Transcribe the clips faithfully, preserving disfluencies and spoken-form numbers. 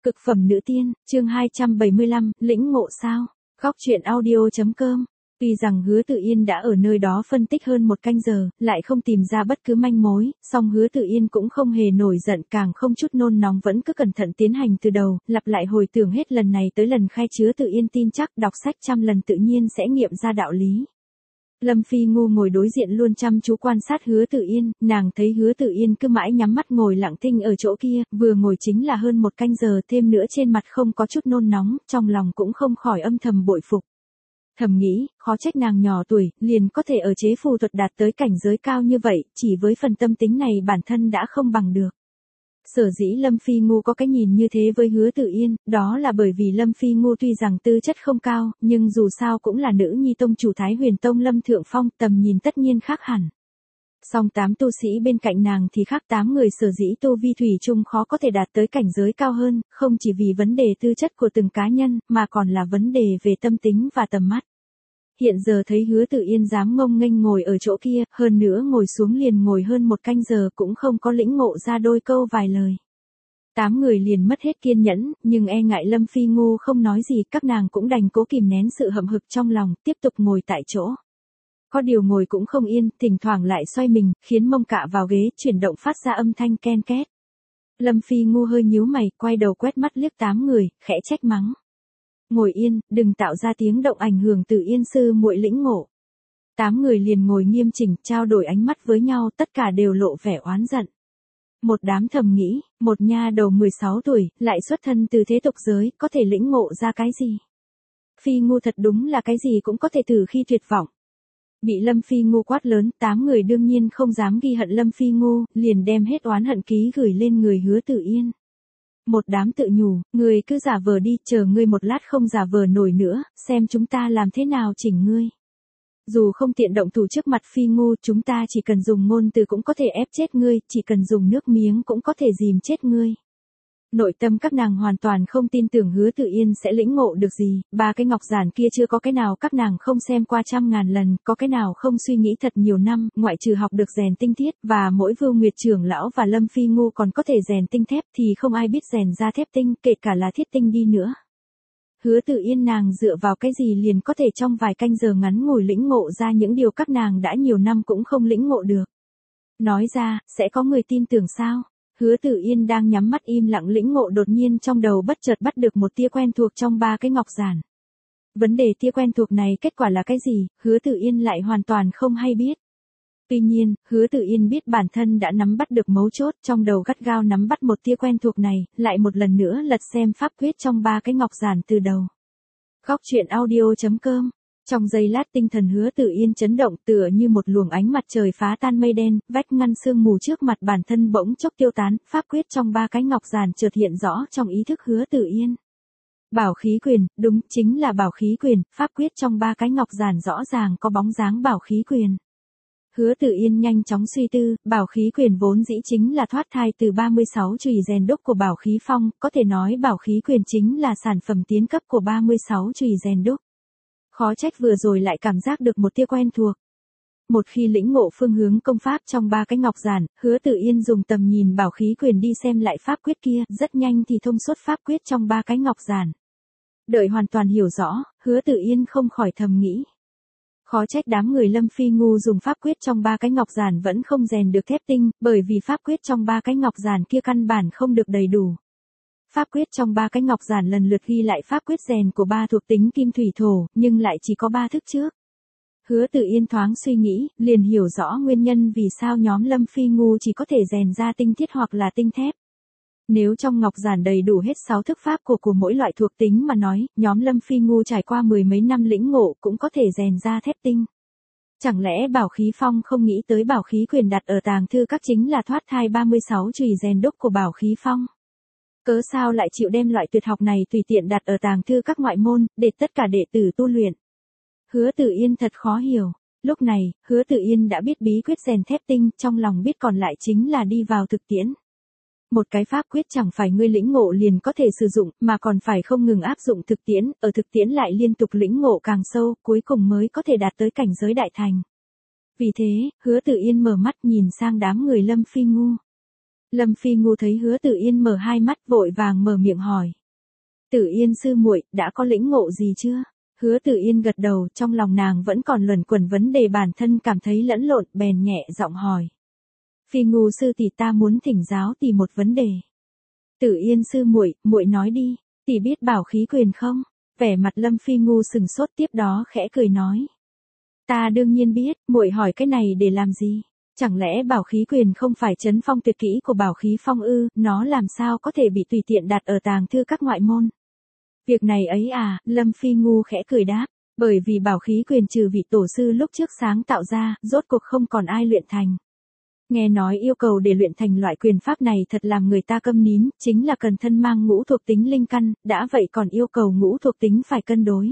Cực phẩm nữ tiên, chương hai trăm bảy mươi lăm, lĩnh ngộ sao? Góc truyện audio.com. Tuy rằng Hứa Tự Yên đã ở nơi đó phân tích hơn một canh giờ, lại không tìm ra bất cứ manh mối, song Hứa Tự Yên cũng không hề nổi giận, càng không chút nôn nóng, vẫn cứ cẩn thận tiến hành từ đầu, lặp lại hồi tưởng hết lần này tới lần khai. Hứa Tự Yên tin chắc đọc sách trăm lần tự nhiên sẽ nghiệm ra đạo lý. Lâm Phi Ngu ngồi đối diện luôn chăm chú quan sát Hứa Tự Yên, nàng thấy Hứa Tự Yên cứ mãi nhắm mắt ngồi lặng thinh ở chỗ kia, vừa ngồi chính là hơn một canh giờ, thêm nữa trên mặt không có chút nôn nóng, trong lòng cũng không khỏi âm thầm bội phục. Thầm nghĩ, khó trách nàng nhỏ tuổi, liền có thể ở chế phù thuật đạt tới cảnh giới cao như vậy, chỉ với phần tâm tính này bản thân đã không bằng được. Sở dĩ Lâm Phi Ngu có cái nhìn như thế với Hứa Tự Yên, đó là bởi vì Lâm Phi Ngu tuy rằng tư chất không cao, nhưng dù sao cũng là nữ nhi tông chủ Thái Huyền Tông Lâm Thượng Phong, tầm nhìn tất nhiên khác hẳn. Song tám tu sĩ bên cạnh nàng thì khác, tám người sở dĩ tu vi thủy chung khó có thể đạt tới cảnh giới cao hơn, không chỉ vì vấn đề tư chất của từng cá nhân, mà còn là vấn đề về tâm tính và tầm mắt. Hiện giờ thấy Hứa Tự Yên dám ngông nghênh ngồi ở chỗ kia, hơn nữa ngồi xuống liền ngồi hơn một canh giờ cũng không có lĩnh ngộ ra đôi câu vài lời. Tám người liền mất hết kiên nhẫn, nhưng e ngại Lâm Phi Ngu không nói gì, các nàng cũng đành cố kìm nén sự hậm hực trong lòng, tiếp tục ngồi tại chỗ. Có điều ngồi cũng không yên, thỉnh thoảng lại xoay mình, khiến mông cạ vào ghế, chuyển động phát ra âm thanh ken két. Lâm Phi Ngu hơi nhíu mày, quay đầu quét mắt liếc tám người, khẽ trách mắng. Ngồi yên, đừng tạo ra tiếng động ảnh hưởng Tự Yên sư muội lĩnh ngộ. Tám người liền ngồi nghiêm chỉnh, trao đổi ánh mắt với nhau, tất cả đều lộ vẻ oán giận. Một đám thầm nghĩ, một nha đầu mười sáu tuổi, lại xuất thân từ thế tục giới, có thể lĩnh ngộ ra cái gì? Phi Ngu thật đúng là cái gì cũng có thể thử khi tuyệt vọng. Bị Lâm Phi Ngu quát lớn, tám người đương nhiên không dám ghi hận Lâm Phi Ngu, liền đem hết oán hận ký gửi lên người Hứa Tự Yên. Một đám tự nhủ, ngươi cứ giả vờ đi, chờ ngươi một lát không giả vờ nổi nữa, xem chúng ta làm thế nào chỉnh ngươi. Dù không tiện động thủ trước mặt Phi Ngu, chúng ta chỉ cần dùng ngôn từ cũng có thể ép chết ngươi, chỉ cần dùng nước miếng cũng có thể dìm chết ngươi. Nội tâm các nàng hoàn toàn không tin tưởng Hứa Tự Yên sẽ lĩnh ngộ được gì, ba cái ngọc giản kia chưa có cái nào các nàng không xem qua trăm ngàn lần, có cái nào không suy nghĩ thật nhiều năm, ngoại trừ học được rèn tinh thiết, và mỗi Vưu Nguyệt trưởng lão và Lâm Phi Ngu còn có thể rèn tinh thép, thì không ai biết rèn ra thép tinh, kể cả là thiết tinh đi nữa. Hứa Tự Yên nàng dựa vào cái gì liền có thể trong vài canh giờ ngắn ngủi lĩnh ngộ ra những điều các nàng đã nhiều năm cũng không lĩnh ngộ được. Nói ra, sẽ có người tin tưởng sao? Hứa Tự Yên đang nhắm mắt im lặng lĩnh ngộ, đột nhiên trong đầu bất chợt bắt được một tia quen thuộc trong ba cái ngọc giản. Vấn đề tia quen thuộc này kết quả là cái gì, Hứa Tự Yên lại hoàn toàn không hay biết. Tuy nhiên, Hứa Tự Yên biết bản thân đã nắm bắt được mấu chốt, trong đầu gắt gao nắm bắt một tia quen thuộc này, lại một lần nữa lật xem pháp quyết trong ba cái ngọc giản từ đầu. Góc truyện audio.com. Trong giây lát tinh thần Hứa Tự Yên chấn động, tựa như một luồng ánh mặt trời phá tan mây đen, vách ngăn sương mù trước mặt bản thân bỗng chốc tiêu tán, pháp quyết trong ba cái ngọc giản chợt hiện rõ trong ý thức Hứa Tự Yên. Bảo khí quyền, đúng, chính là bảo khí quyền, pháp quyết trong ba cái ngọc giản rõ ràng có bóng dáng bảo khí quyền. Hứa Tự Yên nhanh chóng suy tư, bảo khí quyền vốn dĩ chính là thoát thai từ ba mươi sáu chùy rèn đúc của bảo khí phong, có thể nói bảo khí quyền chính là sản phẩm tiến cấp của ba mươi sáu chùy rèn đúc. Khó trách vừa rồi lại cảm giác được một tia quen thuộc. Một khi lĩnh ngộ phương hướng công pháp trong ba cái ngọc giản, Hứa Tự Yên dùng tầm nhìn bảo khí quyền đi xem lại pháp quyết kia, rất nhanh thì thông suốt pháp quyết trong ba cái ngọc giản. Đợi hoàn toàn hiểu rõ, Hứa Tự Yên không khỏi thầm nghĩ. Khó trách đám người Lâm Phi Ngu dùng pháp quyết trong ba cái ngọc giản vẫn không rèn được thép tinh, bởi vì pháp quyết trong ba cái ngọc giản kia căn bản không được đầy đủ. Pháp quyết trong ba cái ngọc giản lần lượt ghi lại pháp quyết rèn của ba thuộc tính kim thủy thổ, nhưng lại chỉ có ba thức trước. Hứa Tự Yên thoáng suy nghĩ, liền hiểu rõ nguyên nhân vì sao nhóm Lâm Phi Ngu chỉ có thể rèn ra tinh thiết hoặc là tinh thép. Nếu trong ngọc giản đầy đủ hết sáu thức pháp của của mỗi loại thuộc tính mà nói, nhóm Lâm Phi Ngu trải qua mười mấy năm lĩnh ngộ cũng có thể rèn ra thép tinh. Chẳng lẽ bảo khí phong không nghĩ tới bảo khí quyền đặt ở tàng thư các chính là thoát thai ba mươi sáu chùy rèn đúc của bảo khí phong? Cớ sao lại chịu đem loại tuyệt học này tùy tiện đặt ở tàng thư các ngoại môn, để tất cả đệ tử tu luyện? Hứa Tự Yên thật khó hiểu. Lúc này, Hứa Tự Yên đã biết bí quyết rèn thép tinh, trong lòng biết còn lại chính là đi vào thực tiễn. Một cái pháp quyết chẳng phải ngươi lĩnh ngộ liền có thể sử dụng, mà còn phải không ngừng áp dụng thực tiễn, ở thực tiễn lại liên tục lĩnh ngộ càng sâu, cuối cùng mới có thể đạt tới cảnh giới đại thành. Vì thế, Hứa Tự Yên mở mắt nhìn sang đám người Lâm Phi Ngu. Lâm Phi Ngu thấy Hứa Tử Yên mở hai mắt vội vàng mở miệng hỏi. Tử Yên sư muội đã có lĩnh ngộ gì chưa? Hứa Tử Yên gật đầu, trong lòng nàng vẫn còn luẩn quẩn vấn đề bản thân cảm thấy lẫn lộn, bèn nhẹ giọng hỏi. Phi Ngu sư tỷ ta muốn thỉnh giáo tỷ một vấn đề. Tử Yên sư muội, muội nói đi, tỷ biết bảo khí quyền không? Vẻ mặt Lâm Phi Ngu sừng sốt tiếp đó khẽ cười nói. Ta đương nhiên biết, muội hỏi cái này để làm gì? Chẳng lẽ bảo khí quyền không phải trấn phong tuyệt kỹ của bảo khí phong ư, nó làm sao có thể bị tùy tiện đặt ở tàng thư các ngoại môn? Việc này ấy à, Lâm Phi Ngu khẽ cười đáp, bởi vì bảo khí quyền trừ vị tổ sư lúc trước sáng tạo ra, rốt cuộc không còn ai luyện thành. Nghe nói yêu cầu để luyện thành loại quyền pháp này thật làm người ta câm nín, chính là cần thân mang ngũ thuộc tính linh căn, đã vậy còn yêu cầu ngũ thuộc tính phải cân đối.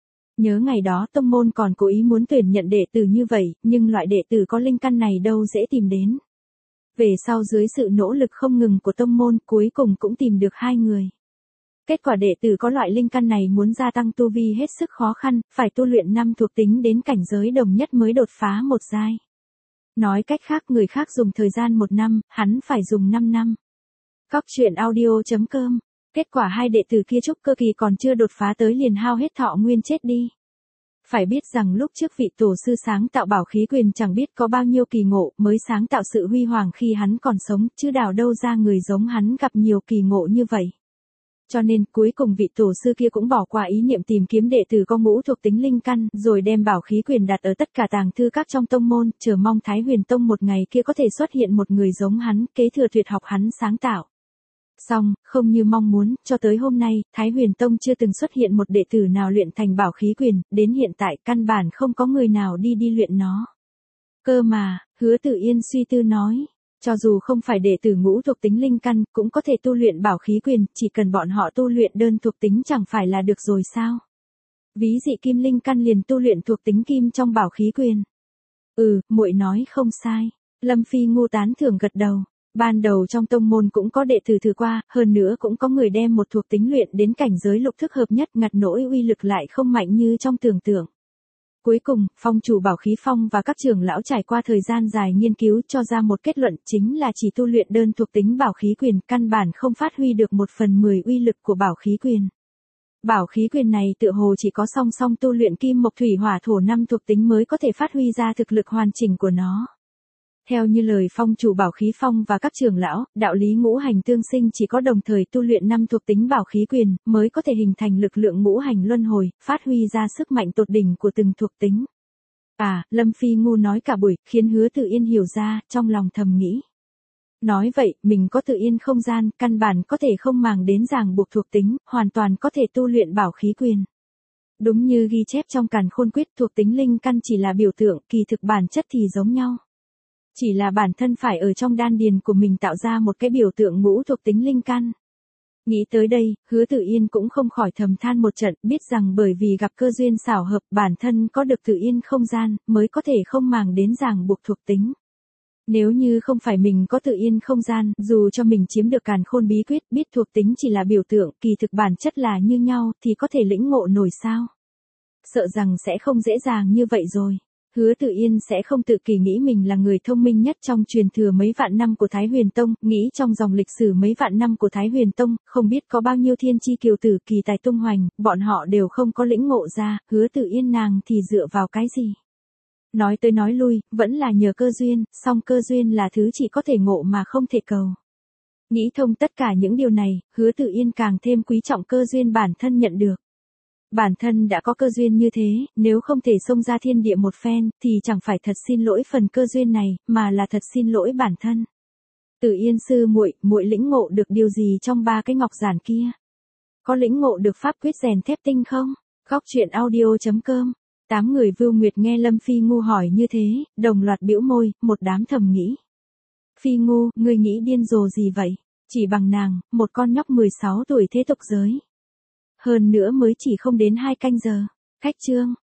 Nhớ ngày đó tông môn còn cố ý muốn tuyển nhận đệ tử như vậy, nhưng loại đệ tử có linh căn này đâu dễ tìm đến. Về sau dưới sự nỗ lực không ngừng của tông môn cuối cùng cũng tìm được hai người. Kết quả đệ tử có loại linh căn này muốn gia tăng tu vi hết sức khó khăn, phải tu luyện năm thuộc tính đến cảnh giới đồng nhất mới đột phá một giai. Nói cách khác người khác dùng thời gian một năm, hắn phải dùng năm năm. Góc truyện audio chấm com. Kết quả hai đệ tử kia trúc cơ kỳ còn chưa đột phá tới liền hao hết thọ nguyên chết đi. Phải biết rằng lúc trước vị tổ sư sáng tạo bảo khí quyền chẳng biết có bao nhiêu kỳ ngộ mới sáng tạo sự huy hoàng khi hắn còn sống, chứ đào đâu ra người giống hắn gặp nhiều kỳ ngộ như vậy. Cho nên cuối cùng vị tổ sư kia cũng bỏ qua ý niệm tìm kiếm đệ tử có ngũ thuộc tính linh căn, rồi đem bảo khí quyền đặt ở tất cả tàng thư các trong tông môn, chờ mong Thái Huyền Tông một ngày kia có thể xuất hiện một người giống hắn, kế thừa tuyệt học hắn sáng tạo. Xong, không như mong muốn, cho tới hôm nay, Thái Huyền Tông chưa từng xuất hiện một đệ tử nào luyện thành bảo khí quyền, đến hiện tại căn bản không có người nào đi đi luyện nó. Cơ mà, Hứa Tử Yên suy tư nói. Cho dù không phải đệ tử ngũ thuộc tính linh căn, cũng có thể tu luyện bảo khí quyền, chỉ cần bọn họ tu luyện đơn thuộc tính chẳng phải là được rồi sao? Ví dị kim linh căn liền tu luyện thuộc tính kim trong bảo khí quyền. Ừ, muội nói không sai. Lâm Phi Ngu tán thưởng gật đầu. Ban đầu trong tông môn cũng có đệ tử thử qua, hơn nữa cũng có người đem một thuộc tính luyện đến cảnh giới lục thức hợp nhất, ngặt nỗi uy lực lại không mạnh như trong tưởng tượng. Cuối cùng, phong chủ bảo khí phong và các trưởng lão trải qua thời gian dài nghiên cứu cho ra một kết luận chính là chỉ tu luyện đơn thuộc tính bảo khí quyền căn bản không phát huy được một phần mười uy lực của bảo khí quyền. Bảo khí quyền này tựa hồ chỉ có song song tu luyện kim mộc thủy hỏa thổ năm thuộc tính mới có thể phát huy ra thực lực hoàn chỉnh của nó. Theo như lời phong chủ bảo khí phong và các trưởng lão, đạo lý ngũ hành tương sinh chỉ có đồng thời tu luyện năm thuộc tính bảo khí quyền, mới có thể hình thành lực lượng ngũ hành luân hồi, phát huy ra sức mạnh tột đỉnh của từng thuộc tính. À, Lâm Phi Ngu nói cả buổi, khiến Hứa Tử Yên hiểu ra, trong lòng thầm nghĩ. Nói vậy, mình có tự yên không gian, căn bản có thể không màng đến ràng buộc thuộc tính, hoàn toàn có thể tu luyện bảo khí quyền. Đúng như ghi chép trong Càn Khôn Quyết, thuộc tính linh căn chỉ là biểu tượng, kỳ thực bản chất thì giống nhau. Chỉ là bản thân phải ở trong đan điền của mình tạo ra một cái biểu tượng ngũ thuộc tính linh căn. Nghĩ tới đây, Hứa Tử Yên cũng không khỏi thầm than một trận, biết rằng bởi vì gặp cơ duyên xảo hợp bản thân có được tự yên không gian, mới có thể không màng đến ràng buộc thuộc tính. Nếu như không phải mình có tự yên không gian, dù cho mình chiếm được Càn Khôn bí quyết, biết thuộc tính chỉ là biểu tượng, kỳ thực bản chất là như nhau, thì có thể lĩnh ngộ nổi sao? Sợ rằng sẽ không dễ dàng như vậy rồi. Hứa Tử Yên sẽ không tự kỳ nghĩ mình là người thông minh nhất trong truyền thừa mấy vạn năm của Thái Huyền Tông, nghĩ trong dòng lịch sử mấy vạn năm của Thái Huyền Tông, không biết có bao nhiêu thiên chi kiều tử kỳ tài tung hoành, bọn họ đều không có lĩnh ngộ ra, Hứa Tử Yên nàng thì dựa vào cái gì? Nói tới nói lui, vẫn là nhờ cơ duyên, song cơ duyên là thứ chỉ có thể ngộ mà không thể cầu. Nghĩ thông tất cả những điều này, Hứa Tử Yên càng thêm quý trọng cơ duyên bản thân nhận được. Bản thân đã có cơ duyên như thế, nếu không thể xông ra thiên địa một phen, thì chẳng phải thật xin lỗi phần cơ duyên này, mà là thật xin lỗi bản thân. Tử Yên sư muội, muội lĩnh ngộ được điều gì trong ba cái ngọc giản kia? Có lĩnh ngộ được pháp quyết rèn thép tinh không? Góc truyện audio chấm com. Tám người Vưu Nguyệt nghe Lâm Phi Ngu hỏi như thế, đồng loạt bĩu môi, một đám thầm nghĩ. Phi Ngu, ngươi nghĩ điên rồ gì vậy? Chỉ bằng nàng, một con nhóc mười sáu tuổi thế tục giới. Hơn nữa mới chỉ không đến hai canh giờ. Khách chương.